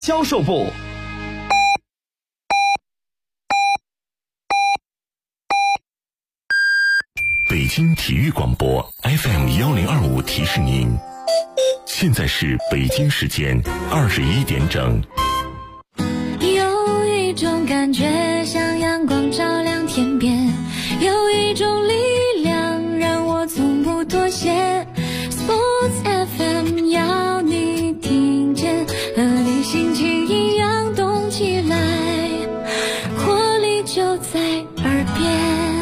销售部。 北京体育广播 FM1025提示您，现在是北京时间21点整。 有一种感觉像阳光照亮天边，有一种力量让我从不妥协。 Sports FM 要你听见，和你心情一样动起来，活力就在耳边。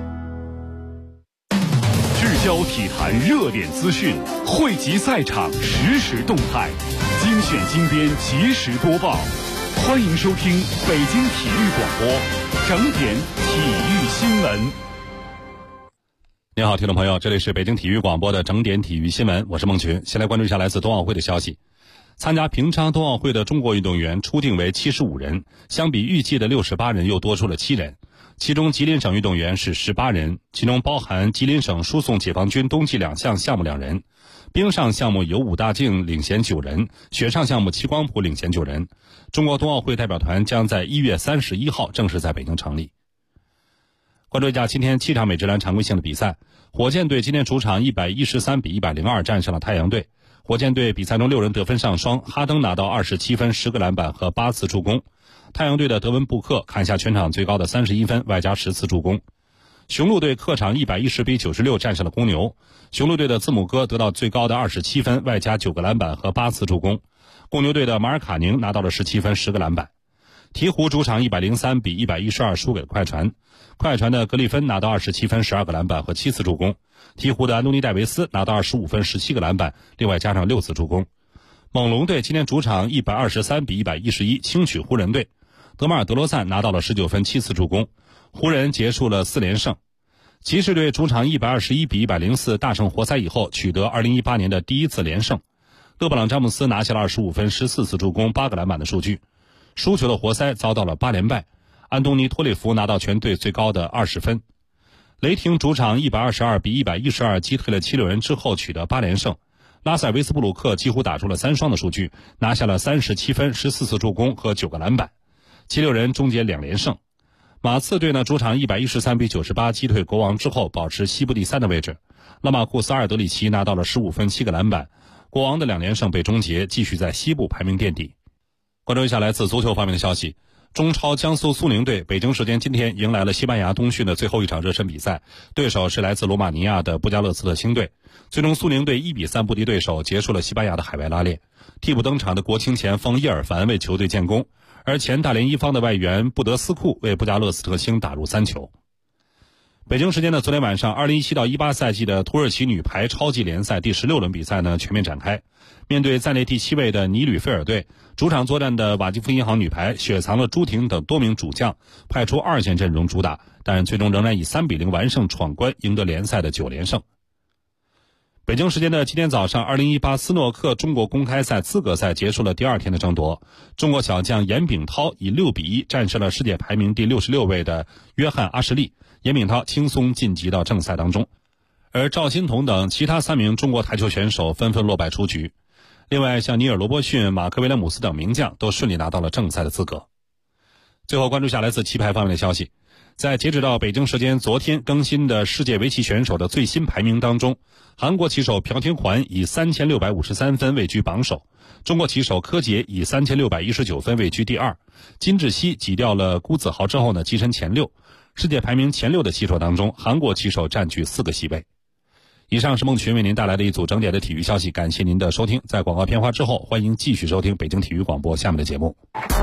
聚焦体坛热点资讯，汇集赛场实时动态，精选精编及时播报。欢迎收听北京体育广播整点体育新闻。 你好，听众朋友，这里是北京体育广播的整点体育新闻，我是孟群。先来关注一下来自冬奥会的消息。参加平昌冬奥会的中国运动员初定为75人，相比预计的68人又多出了7人。其中吉林省运动员是18人，其中包含吉林省输送解放军冬季2项项目2人，冰上项目由武大靖领衔9人，雪上项目戚光普领衔9人。中国冬奥会代表团将在1月31号正式在北京成立。关注一下今天7场美职篮常规性的比赛，火箭队今天主场113比102战胜了太阳队。火箭队比赛中6人得分上双，哈登拿到27分、10个篮板和8次助攻。太阳队的德文布克砍下全场最高的31分，外加10次助攻。雄鹿队客场110比96战胜了公牛。雄鹿队的字母哥得到最高的27分，外加9个篮板和8次助攻。公牛队的马尔卡宁拿到了17分、10个篮板。鹈鹕主场103比112输给了快船。快船的格里芬拿到27分、12个篮板和7次助攻。鹈鹕的安东尼戴维斯拿到25分、17个篮板，另外加上6次助攻。猛龙队今天主场123比111轻取湖人队。德马尔德罗赞拿到了19分、7次助攻，湖人结束了4连胜。骑士队主场121比104大胜活塞以后，取得2018年的第一次连胜。勒布朗詹姆斯拿下了25分、14次助攻、8个篮板的数据。输球的活塞遭到了8连败，安东尼托列夫拿到全队最高的20分。雷霆主场122比112击退了76人之后取得8连胜。拉塞维斯布鲁克几乎打出了3双的数据，拿下了37分、14次助攻和9个篮板。76人终结2连胜。马刺队呢主场113比98击退国王之后，保持西部第3的位置。拉马库斯·阿尔德里奇拿到了15分、7个篮板。国王的2连胜被终结，继续在西部排名垫底。关注一下来自足球方面的消息。中超江苏苏宁队北京时间今天迎来了西班牙冬训的最后一场热身比赛，对手是来自罗马尼亚的布加勒斯特星队。最终苏宁队1比3不敌对手，结束了西班牙的海外拉练。替补登场的国青前锋叶尔凡为球队建功，而前大连一方的外援布德斯库为布加勒斯特星打入3球。北京时间的昨天晚上，2017到18赛季的土耳其女排超级联赛第16轮比赛呢全面展开。面对暂列第7位的尼吕菲尔队，主场作战的瓦基弗银行女排雪藏了朱婷等多名主将，派出2线阵容主打，但最终仍然以3比0完胜闯关，赢得联赛的9连胜。北京时间的今天早上，2018斯诺克中国公开赛资格赛结束了第2天的争夺。中国小将严炳涛以6比1战胜了世界排名第66位的约翰阿什利，严炳涛轻松晋级到正赛当中。而赵欣彤等其他3名中国台球选手纷纷落败出局。另外，像尼尔·罗伯逊、马克·威廉姆斯等名将都顺利拿到了正赛的资格。最后关注下来自棋牌方面的消息。在截止到北京时间昨天更新的世界围棋选手的最新排名当中，韩国棋手朴廷桓以3653分位居榜首，中国棋手柯洁以3619分位居第2，金智熙挤掉了辜子豪之后呢，跻身前6。世界排名前6的棋手当中，韩国棋手占据4个席位。以上是孟群为您带来的一组整点的体育消息，感谢您的收听。在广告片花之后，欢迎继续收听北京体育广播下面的节目。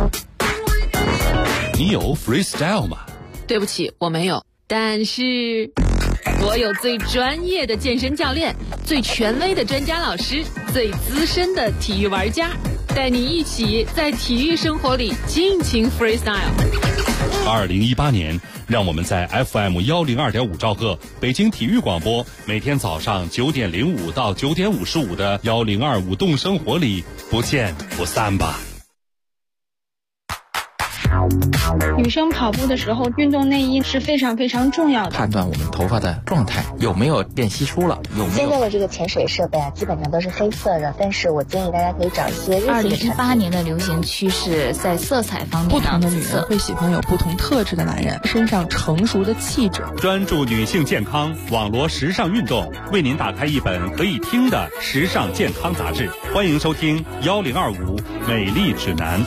你有 freestyle 吗？ 对不起，我没有，但是我有最专业的健身教练，最权威的专家老师，最资深的体育玩家，带你一起在体育生活里尽情 freestyle。 2018年，让我们在 FM102.5兆赫北京体育广播，每天早上9点05到9点55的102舞动生活里不见不散吧。 女生跑步的时候，运动内衣是非常非常重要的， 判断我们头发的状态有没有变稀疏了，有没有。 现在的这个潜水设备啊，基本上都是黑色的，但是我建议大家可以找一些日系的产品。 2018年的流行趋势在色彩方面， 不同的女人会喜欢有不同特质的男人，身上成熟的气质。 专注女性健康，网罗时尚运动，为您打开一本可以听的时尚健康杂志。欢迎收听1025美丽指南。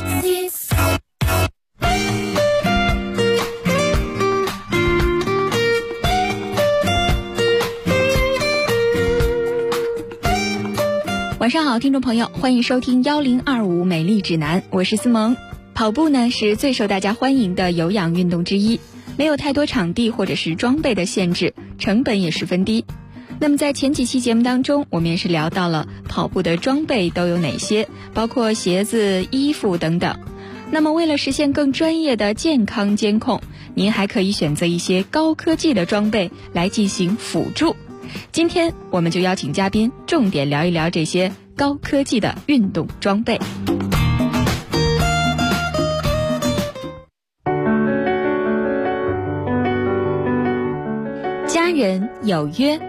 晚上好，听众朋友，欢迎收听1025美丽指南，我是思萌。跑步呢是最受大家欢迎的有氧运动之一，没有太多场地或者是装备的限制，成本也十分低。那么在前几期节目当中，我们也是聊到了跑步的装备都有哪些，包括鞋子、衣服等等。那么为了实现更专业的健康监控，您还可以选择一些高科技的装备来进行辅助。今天我们就邀请嘉宾重点聊一聊这些高科技的运动装备。家人有约，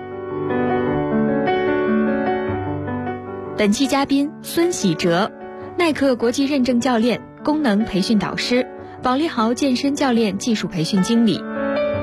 本期嘉宾孙喜哲，耐克国际认证教练、功能培训导师，保利豪健身教练技术培训经理。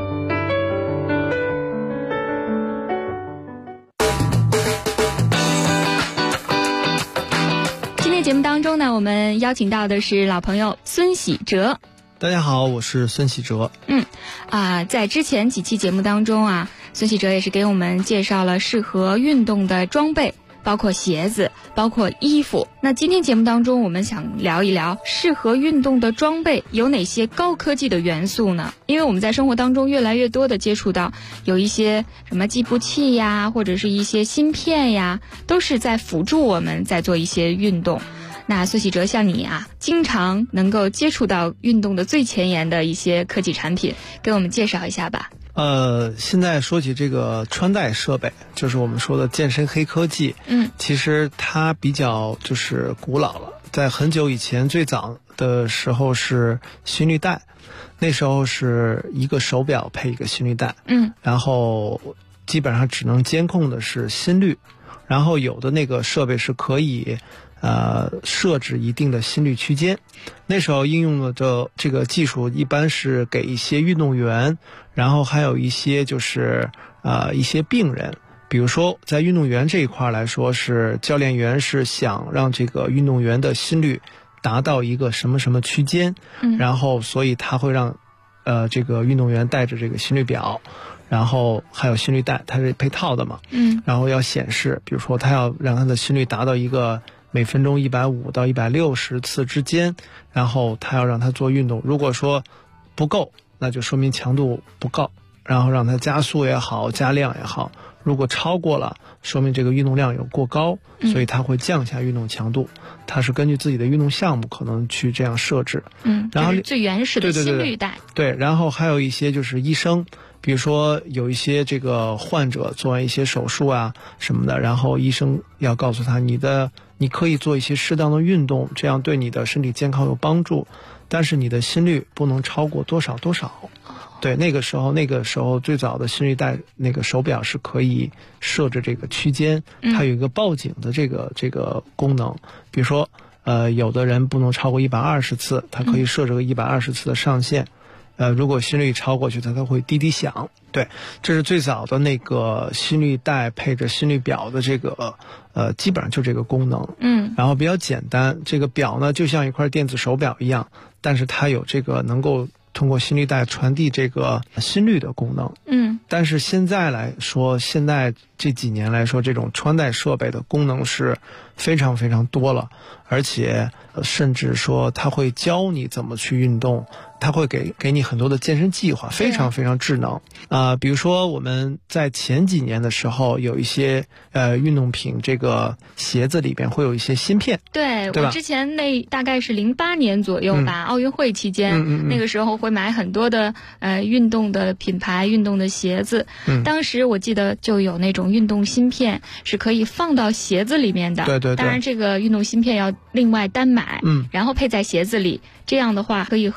今天节目当中呢，我们邀请到的是老朋友孙喜哲。 大家好，我是孙喜哲。 在之前几期节目当中啊，孙喜哲也是给我们介绍了适合运动的装备，包括鞋子，包括衣服。那今天节目当中，我们想聊一聊适合运动的装备有哪些高科技的元素呢？因为我们在生活当中越来越多的接触到有一些什么计步器呀，或者是一些芯片呀，都是在辅助我们在做一些运动。那孙喜哲，像你啊，经常能够接触到运动的最前沿的一些科技产品，给我们介绍一下吧。 现在说起这个穿戴设备，就是我们说的健身黑科技，其实它比较就是古老了。在很久以前，最早的时候是心率带，那时候是一个手表配一个心率带，然后基本上只能监控的是心率，然后有的那个设备是可以设置一定的心率区间。那时候应用的这个技术一般是给一些运动员，然后还有一些就是一些病人。比如说在运动员这一块来说，是教练员是想让这个运动员的心率达到一个什么什么区间，然后所以他会让这个运动员带着这个心率表，然后还有心率带，它是配套的嘛，然后要显示，比如说他要让他的心率达到一个每分钟150到160次之间，然后他要让他做运动，如果说不够，那就说明强度不够，然后让他加速也好，加量也好，如果超过了，说明这个运动量有过高，所以他会降下运动强度。他是根据自己的运动项目可能去这样设置。然后就是最原始的心率带。 对，然后还有一些就是医生，比如说有一些这个患者做完一些手术啊什么的，然后医生要告诉他你可以做一些适当的运动，这样对你的身体健康有帮助，但是你的心率不能超过多少多少。对，那个时候最早的心率带那个手表是可以设置这个区间，它有一个报警的这个功能。比如说有的人不能超过120次，它可以设置个120次的上限。如果心率超过去，它会滴滴响。对，这是最早的那个心率带配着心率表的这个基本上就这个功能。然后比较简单，这个表呢就像一块电子手表一样，但是它有这个能够通过心率带传递这个心率的功能。但是现在来说，现在这几年来说，这种穿戴设备的功能是非常非常多了，而且甚至说它会教你怎么去运动，它会给你很多的健身计划，非常非常智能。比如说我们在前几年的时候，有一些运动品这个鞋子里边会有一些芯片。 对，我之前那大概是08年左右吧，奥运会期间，那个时候会买很多的运动的品牌、运动的鞋子。当时我记得就有那种运动芯片是可以放到鞋子里面的。对。当然这个运动芯片要另外单买，然后配在鞋子里，这样的话可以和你的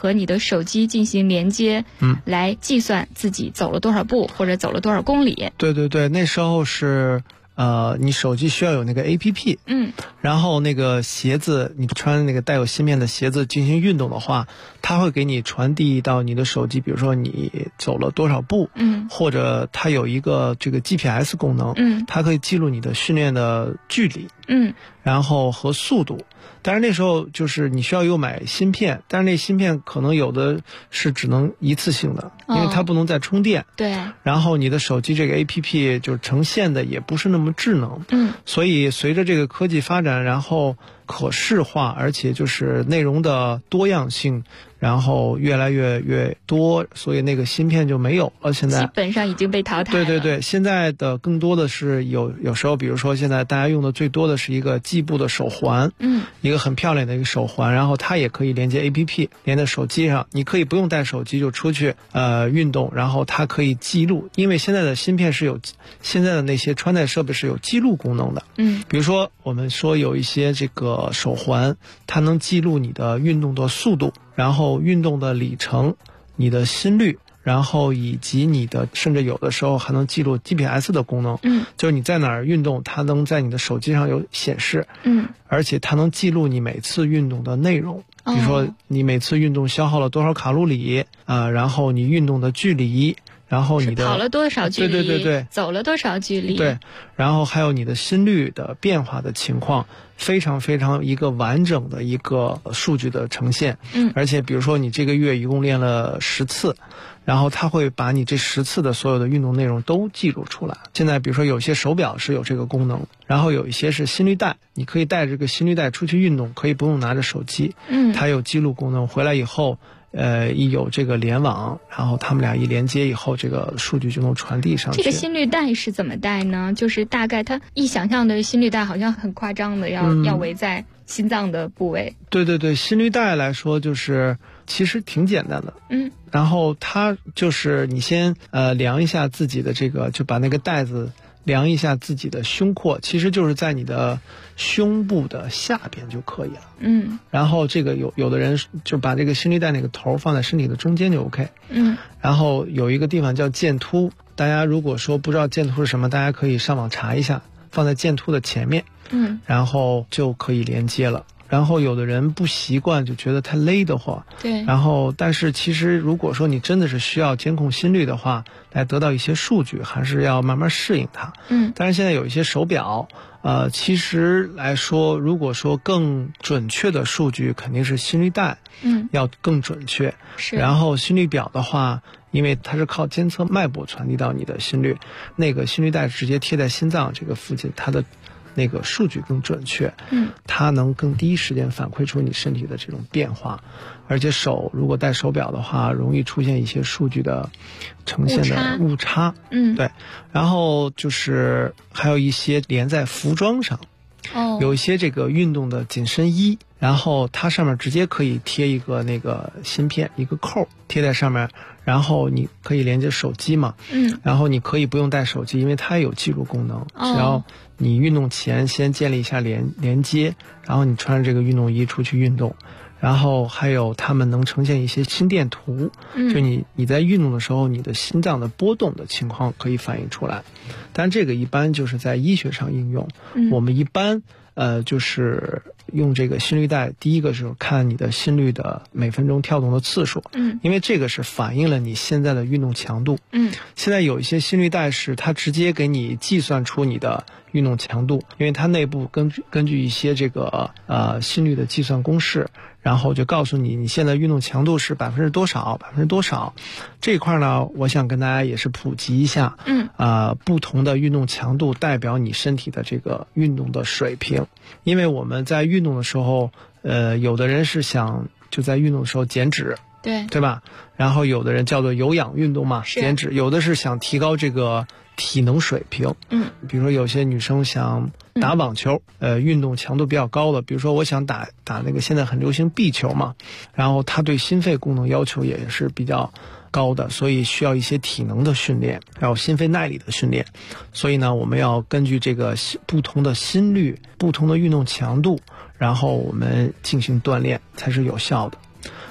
手机进行连接，来计算自己走了多少步或者走了多少公里。 对对对，那时候是你手机需要有那个 APP，然后那个鞋子，你穿那个带有芯片的鞋子进行运动的话，它会给你传递到你的手机，比如说你走了多少步，或者它有一个这个 GPS 功能，它可以记录你的训练的距离，然后和速度。但是那时候就是你需要又买芯片，但是那芯片可能有的是只能一次性的，因为它不能再充电。 对。 然后你的手机这个 APP 就是呈现的也不是那么智能。所以随着这个科技发展，然后可视化，而且就是内容的多样性，然后越来越多，所以那个芯片就没有了。现在基本上已经被淘汰了。 对对对，现在的更多的是有时候，比如说现在大家用的最多的是一个计步的手环，一个很漂亮的一个手环，然后它也可以连接 APP， 连在手机上，你可以不用带手机就出去运动，然后它可以记录，因为现在的芯片现在的那些穿戴设备是有记录功能的。比如说我们说有一些这个手环，它能记录你的运动的速度，然后运动的里程，你的心率，然后以及你的，甚至有的时候还能记录 GPS 的功能。就是你在哪儿运动，它能在你的手机上有显示。而且它能记录你每次运动的内容，比如说你每次运动消耗了多少卡路里然后你运动的距离，然后你的跑了多少距离， 对， 走了多少距离， 对，然后还有你的心率的变化的情况，非常非常一个完整的一个数据的呈现。而且比如说你这个月一共练了10次，然后它会把你这10次的所有的运动内容都记录出来。现在比如说有些手表是有这个功能，然后有一些是心率带，你可以带这个心率带出去运动，可以不用拿着手机，它有记录功能，回来以后一有这个联网，然后他们俩一连接以后，这个数据就能传递上去。 这个心率带是怎么带呢？就是大概它一想象的心率带好像很夸张的，要围在心脏的部位。 对对对，心率带来说就是其实挺简单的。然后它就是你先量一下自己的这个，就把那个带子量一下自己的胸廓，其实就是在你的胸部的下边就可以了。然后这个有的人就把这个心率带那个头放在身体的中间就 OK。然后有一个地方叫剑突，大家如果说不知道剑突是什么，大家可以上网查一下，放在剑突的前面，然后就可以连接了。然后有的人不习惯，就觉得太勒得慌。 对。 然后，但是其实如果说你真的是需要监控心率的话，来得到一些数据，还是要慢慢适应它。但是现在有一些手表，其实来说，如果说更准确的数据，肯定是心率带，要更准确。 是。 然后心率表的话，因为它是靠监测脉搏传递到你的心率，那个心率带直接贴在心脏这个附近，它的那个数据更准确，它能更第一时间反馈出你身体的这种变化，而且手如果戴手表的话，容易出现一些数据的呈现的误差。对。然后就是还有一些连在服装上，有一些这个运动的紧身衣，然后它上面直接可以贴一个那个芯片，一个扣贴在上面，然后你可以连接手机嘛。然后你可以不用带手机，因为它也有记录功能，只要你运动前先建立一下连接，然后你穿着这个运动衣出去运动。然后还有他们能呈现一些心电图，就你在运动的时候，你的心脏的波动的情况可以反映出来。但这个一般就是在医学上应用。我们一般就是用这个心率带，第一个是看你的心率的每分钟跳动的次数，因为这个是反映了你现在的运动强度。现在有一些心率带是它直接给你计算出你的运动强度，因为它内部根据一些这个心率的计算公式，然后就告诉你现在运动强度是多少。这一块呢，我想跟大家也是普及一下。不同的运动强度代表你身体的这个运动的水平。因为我们在运动的时候，有的人是想就在运动的时候减脂，对吧？然后有的人叫做有氧运动嘛，减脂；有的是想提高这个体能水平。比如说有些女生想打网球，运动强度比较高的，比如说我想打那个现在很流行壁球嘛，然后它对心肺功能要求也是比较高的，所以需要一些体能的训练，还有心肺耐力的训练。所以呢，我们要根据这个不同的心率、不同的运动强度，然后我们进行锻炼才是有效的。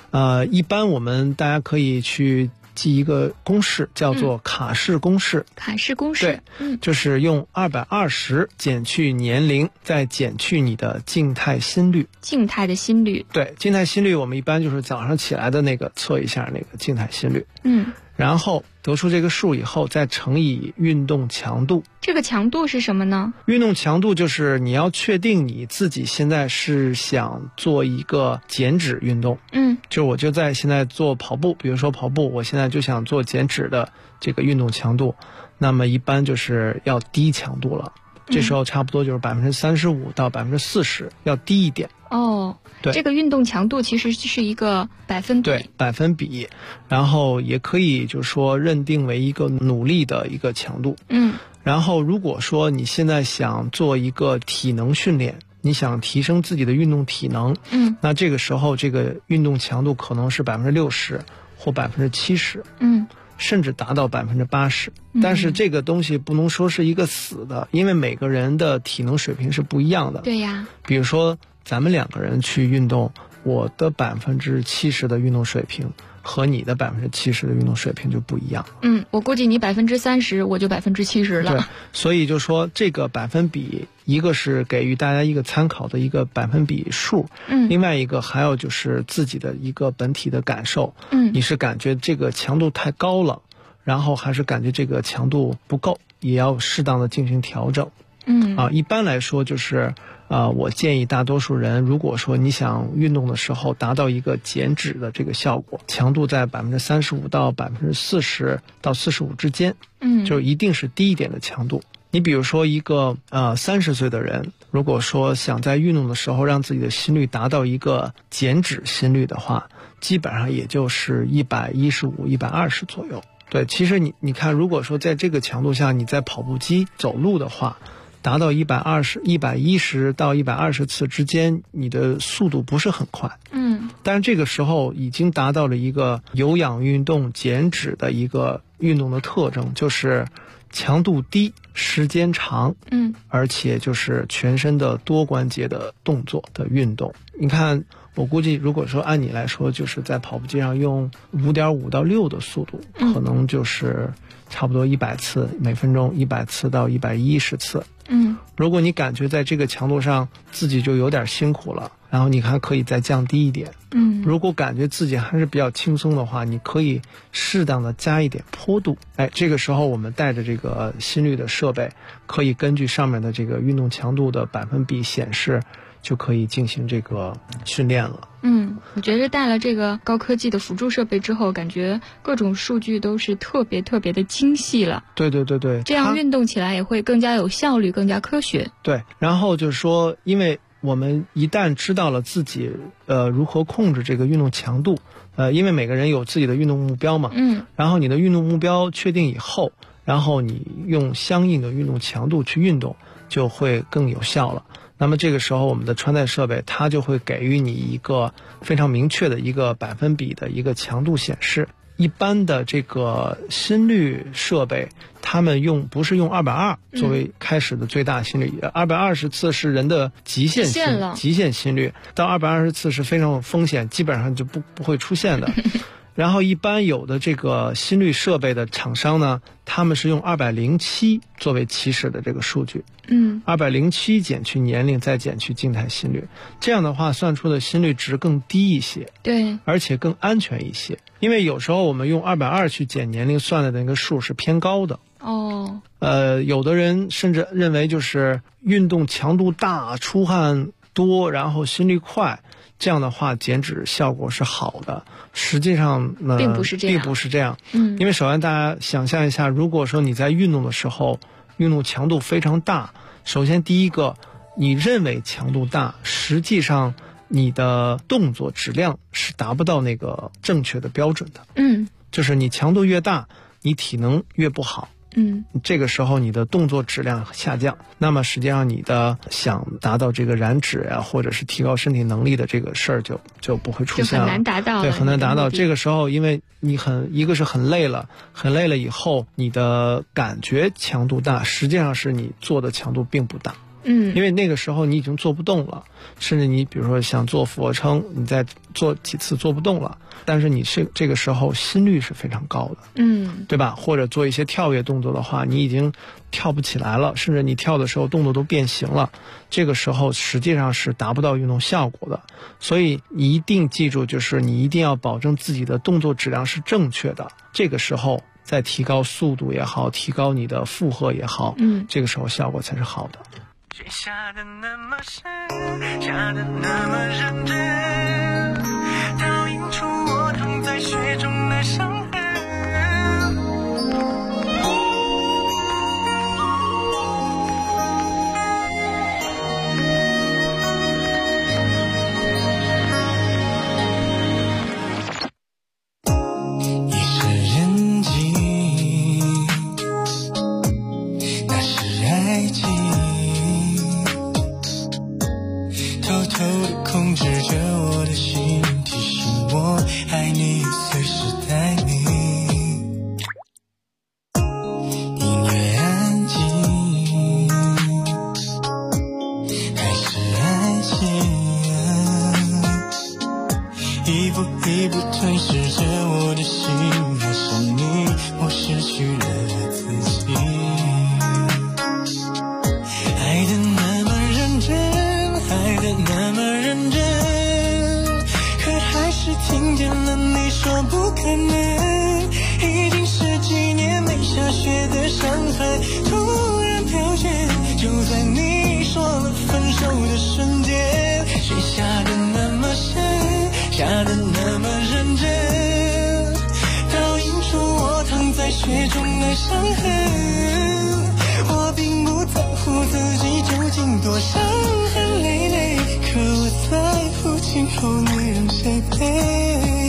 一般大家可以去记一个公式，叫做卡氏公式。 卡氏公式， 对，就是用220减去年龄，再减去你的静态心率。 静态的心率， 对，静态心率我们一般就是早上起来的那个测一下那个静态心率。然后得出这个数以后，再乘以运动强度。 这个强度是什么呢？ 运动强度就是你要确定你自己现在是想做一个减脂运动。就我就在现在做跑步，比如说跑步，我现在就想做减脂的这个运动强度，那么一般就是要低强度了。这时候差不多就是35%到40%，要低一点。对， 这个运动强度其实是一个百分比。 对，百分比，然后也可以就是说认定为一个努力的一个强度。然后如果说你现在想做一个体能训练，你想提升自己的运动体能，那这个时候这个运动强度可能是60%或70%，甚至达到80%。但是这个东西不能说是一个死的，因为每个人的体能水平是不一样的。 对呀， 比如说咱们2个人去运动，我的70%的运动水平和你的70%的运动水平就不一样。 我估计你30%，我就70%了。 对，所以就说这个百分比，一个是给予大家一个参考的一个百分比数，另外一个还有就是自己的一个本体的感受。你是感觉这个强度太高了，然后还是感觉这个强度不够，也要适当的进行调整。一般来说就是我建议大多数人，如果说你想运动的时候达到一个减脂的这个效果，强度在35%到40%到45%之间，就一定是低一点的强度。你比如说一个30岁的人，如果说想在运动的时候让自己的心率达到一个减脂心率的话，基本上也就是115、120左右。对，其实你看，如果说在这个强度下你在跑步机走路的话，达到110到120次之间，你的速度不是很快。但是这个时候已经达到了一个有氧运动减脂的一个运动的特征，就是强度低，时间长，而且就是全身的多关节的动作的运动。你看，我估计如果说按你来说，就是在跑步机上用5.5到6的速度，可能就是差不多100次，每分钟100次到110次。如果你感觉在这个强度上自己就有点辛苦了，然后你还可以再降低一点。如果感觉自己还是比较轻松的话，你可以适当的加一点坡度。这个时候我们带着这个心率的设备，可以根据上面的这个运动强度的百分比显示，就可以进行这个训练了。 我觉得带了这个高科技的辅助设备之后，感觉各种数据都是特别的精细了。 对， 这样运动起来也会更加有效率，更加科学。 对，然后就是说，因为我们一旦知道了自己如何控制这个运动强度，因为每个人有自己的运动目标嘛，然后你的运动目标确定以后，然后你用相应的运动强度去运动，就会更有效了。那么这个时候我们的穿戴设备它就会给予你一个非常明确的一个百分比的一个强度显示。一般的这个心率设备，他们不是用220作为开始的最大心率，220次是人的极限心率，到220次是非常有风险，基本上就不会出现的。然后一般有的这个心率设备的厂商呢，他们是用207作为起始的这个数据，207减去年龄再减去静态心率，这样的话算出的心率值更低一些， 对， 而且更安全一些。因为有时候我们用220去减年龄算的那个数是偏高的。有的人甚至认为就是运动强度大、出汗多，然后心率快，这样的话减脂效果是好的。实际上呢，并不是这样。因为首先大家想象一下，如果说你在运动的时候运动强度非常大，首先第一个，你认为强度大，实际上你的动作质量是达不到那个正确的标准的。就是你强度越大，你体能越不好。这个时候你的动作质量下降，那么实际上你的想达到这个燃脂啊，或者是提高身体能力的这个事儿就不会出现了， 就很难达到。 对，很难达到。这个时候因为你一个是很累了以后，你的感觉强度大，实际上是你做的强度并不大。 因为那个时候你已经做不动了，甚至你比如说想做俯卧撑，你再做几次做不动了，但是你这个时候心率是非常高的，对吧？或者做一些跳跃动作的话，你已经跳不起来了，甚至你跳的时候动作都变形了，这个时候实际上是达不到运动效果的。所以你一定记住，就是你一定要保证自己的动作质量是正确的，这个时候再提高速度也好，提高你的负荷也好，这个时候效果才是好的。 雪下的那么深，下的那么认真，倒映出我躺在雪中的伤痕。控制着我的心，提醒我爱你，随时待你。音乐安静，还是爱情一步一步吞噬着我的心，爱上你，我失去了自己。爱的那么认真，爱的那么认真，可还是听见了你说不可能。已经十几年没下雪的伤痕突然飘雪，就在你说了分手的瞬间。雪下的那么深，下的那么认真，倒映出我躺在雪中的伤痕。我并不在乎自己究竟多伤痕累累，可我在乎今后你让谁陪。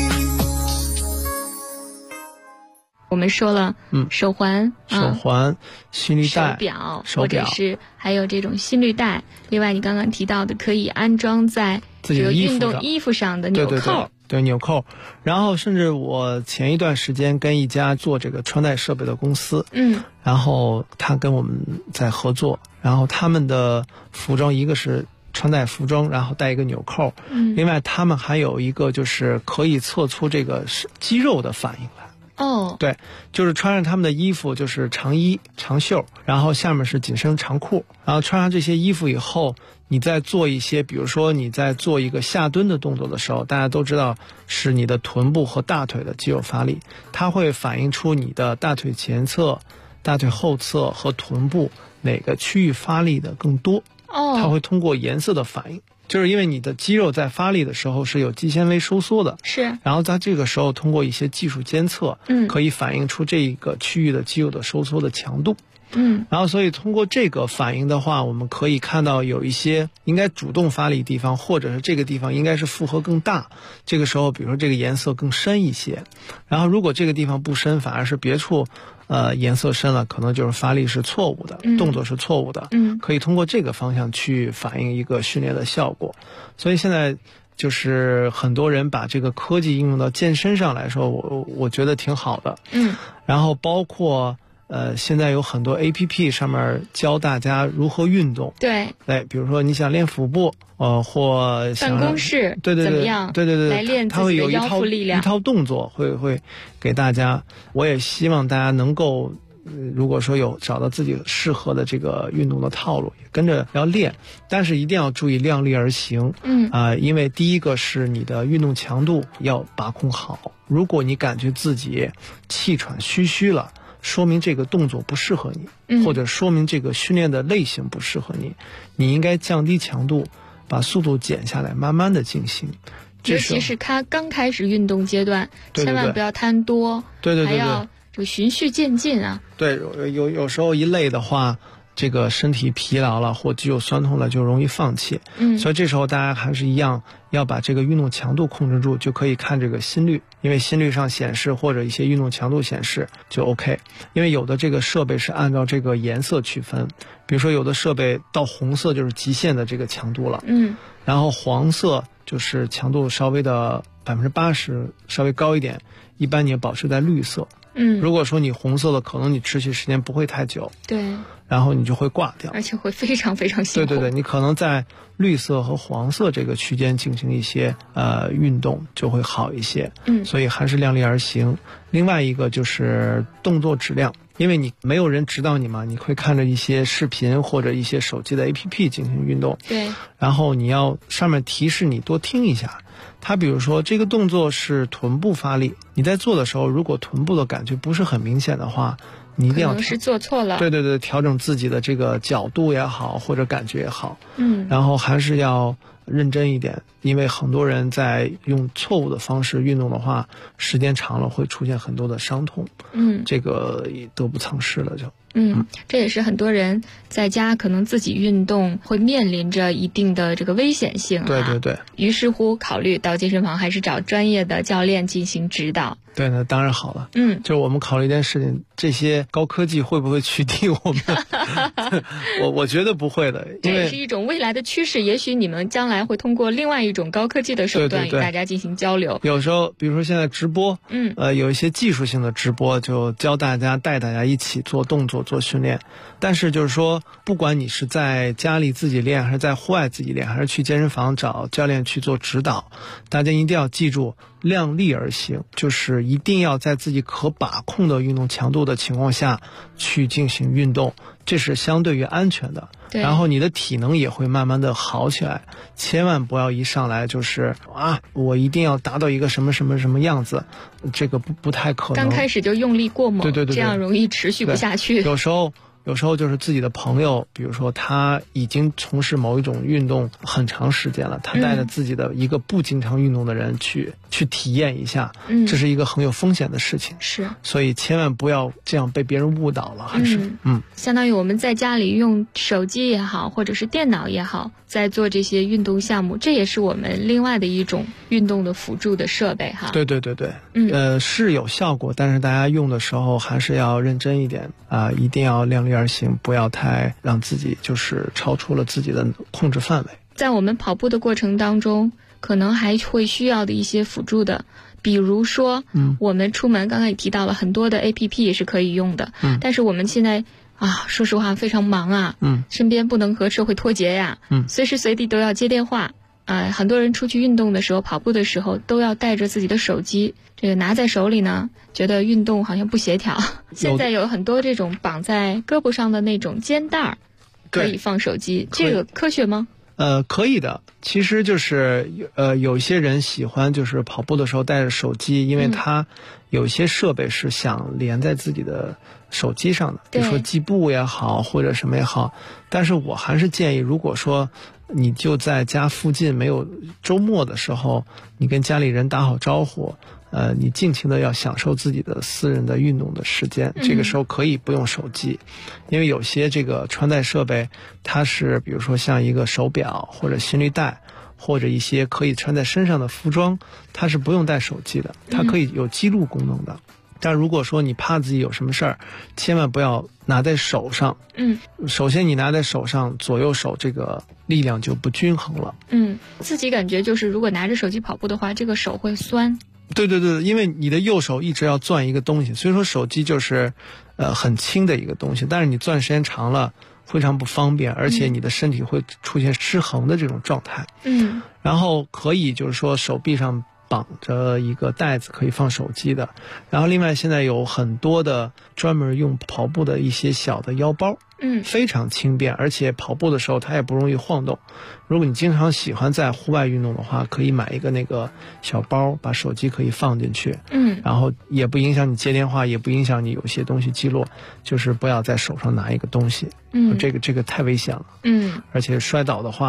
我们说了，手环、 心率带、 手表，或者是还有这种心率带。另外，你刚刚提到的可以安装在这个运动衣服上的纽扣。 对纽扣，然后甚至我前一段时间跟一家做这个穿戴设备的公司，然后他跟我们在合作，然后他们的服装一个是穿戴服装，然后带一个纽扣，另外他们还有一个就是可以测出这个肌肉的反应来。对，就是穿上他们的衣服，就是长衣长袖，然后下面是紧身长裤，然后穿上这些衣服以后，你在做一些，比如说你在做一个下蹲的动作的时候，大家都知道是你的臀部和大腿的肌肉发力，它会反映出你的大腿前侧、大腿后侧和臀部哪个区域发力的更多。它会通过颜色的反应，就是因为你的肌肉在发力的时候是有肌纤维收缩的，然后在这个时候通过一些技术监测，可以反映出这个区域的肌肉的收缩的强度。然后所以通过这个反应的话，我们可以看到有一些应该主动发力的地方，或者是这个地方应该是负荷更大，这个时候比如说这个颜色更深一些，然后如果这个地方不深，反而是别处颜色深了，可能就是发力是错误的，动作是错误的，可以通过这个方向去反映一个训练的效果。所以现在就是很多人把这个科技应用到健身上来说，我觉得挺好的。然后包括现在有很多 APP 上面教大家如何运动。对，比如说你想练腹部，或想办公室，怎么样？对，来练自己的腰腹力量。 一套动作会给大家。我也希望大家能够，如果说有找到自己适合的这个运动的套路，也跟着要练，但是一定要注意量力而行。因为第一个是你的运动强度要把控好。如果你感觉自己气喘吁吁了，说明这个动作不适合你，或者说明这个训练的类型不适合你，你应该降低强度，把速度减下来，慢慢的进行。 尤其是他刚开始运动阶段，千万不要贪多，还要这个循序渐进啊。 对，有时候一累的话，这个身体疲劳了或肌肉酸痛了，就容易放弃。所以这时候大家还是一样要把这个运动强度控制住，就可以看这个心率，因为心率上显示或者一些运动强度显示就 OK。因为有的这个设备是按照这个颜色区分，比如说有的设备到红色就是极限的这个强度了，然后黄色就是强度稍微的80%稍微高一点，一般你保持在绿色。如果说你红色的，可能你持续时间不会太久。 对。 然后你就会挂掉， 而且会非常非常辛苦。 对对对，你可能在绿色和黄色这个区间进行一些运动就会好一些。所以还是量力而行。另外一个就是动作质量，因为你没有人指导你嘛，你会看着一些视频或者一些手机的 APP 进行运动。 对。 然后你要上面提示你多听一下。它比如说这个动作是臀部发力，你在做的时候，如果臀部的感觉不是很明显的话，你一定要可能是做错了。 对对对，调整自己的这个角度也好，或者感觉也好。然后还是要认真一点，因为很多人在用错误的方式运动的话，时间长了会出现很多的伤痛。这个也得不偿失了就。 这也是很多人在家可能自己运动会面临着一定的这个危险性啊。 对对对。 于是乎考虑到健身房还是找专业的教练进行指导。 对，那当然好了。就我们考虑一件事情，这些高科技会不会取缔我们？我觉得不会的，因为这是一种未来的趋势。也许你们将来会通过另外一种高科技的手段与大家进行交流。 有时候，比如说现在直播，有一些技术性的直播，就教大家带大家一起做动作、做训练。但是就是说，不管你是在家里自己练，还是在户外自己练，还是去健身房找教练去做指导，大家一定要记住量力而行，就是一定要在自己可把控的运动强度的情况下去进行运动，这是相对于安全的。然后你的体能也会慢慢的好起来，千万不要一上来就是我一定要达到一个什么什么什么样子，这个不太可能。 刚开始就用力过猛， 对， 这样容易持续不下去。 有时候就是自己的朋友，比如说他已经从事某一种运动很长时间了，他带着自己的一个不经常运动的人去体验一下，这是一个很有风险的事情。 是， 所以千万不要这样被别人误导了，还是相当于我们在家里用手机也好，或者是电脑也好，在做这些运动项目，这也是我们另外的一种运动的辅助的设备哈。 对，是有效果，但是大家用的时候还是要认真一点一定要量力而行，不要太让自己就是超出了自己的控制范围。 在我们跑步的过程当中，可能还会需要的一些辅助的，比如说我们出门刚刚也提到了很多的 APP 也是可以用的，但是我们现在说实话非常忙身边不能和社会脱节呀，随时随地都要接电话很多人出去运动的时候，跑步的时候都要带着自己的手机，这个拿在手里呢，觉得运动好像不协调。现在有很多这种绑在胳膊上的那种肩带可以放手机，这个科学吗？ 可以的。其实就是有些人喜欢就是跑步的时候带着手机，因为他有些设备是想连在自己的手机上的，比如说计步也好或者什么也好。但是我还是建议，如果说你就在家附近，没有周末的时候，你跟家里人打好招呼，你尽情的要享受自己的私人的运动的时间，这个时候可以不用手机，因为有些这个穿戴设备，它是比如说像一个手表或者心率带，或者一些可以穿在身上的服装，它是不用带手机的，它可以有记录功能的。但如果说你怕自己有什么事儿，千万不要拿在手上。首先你拿在手上，左右手这个力量就不均衡了。 自己感觉就是如果拿着手机跑步的话，这个手会酸。 对，因为你的右手一直要攥一个东西，所以说手机就是很轻的一个东西，但是你攥时间长了非常不方便，而且你的身体会出现失衡的这种状态。然后可以就是说手臂上绑着一个袋子可以放手机的，然后另外现在有很多的专门用跑步的一些小的腰包，非常轻便，而且跑步的时候它也不容易晃动。如果你经常喜欢在户外运动的话，可以买一个那个小包，把手机可以放进去，然后也不影响你接电话，也不影响你有些东西记录，就是不要在手上拿一个东西，这个太危险了，而且摔倒的话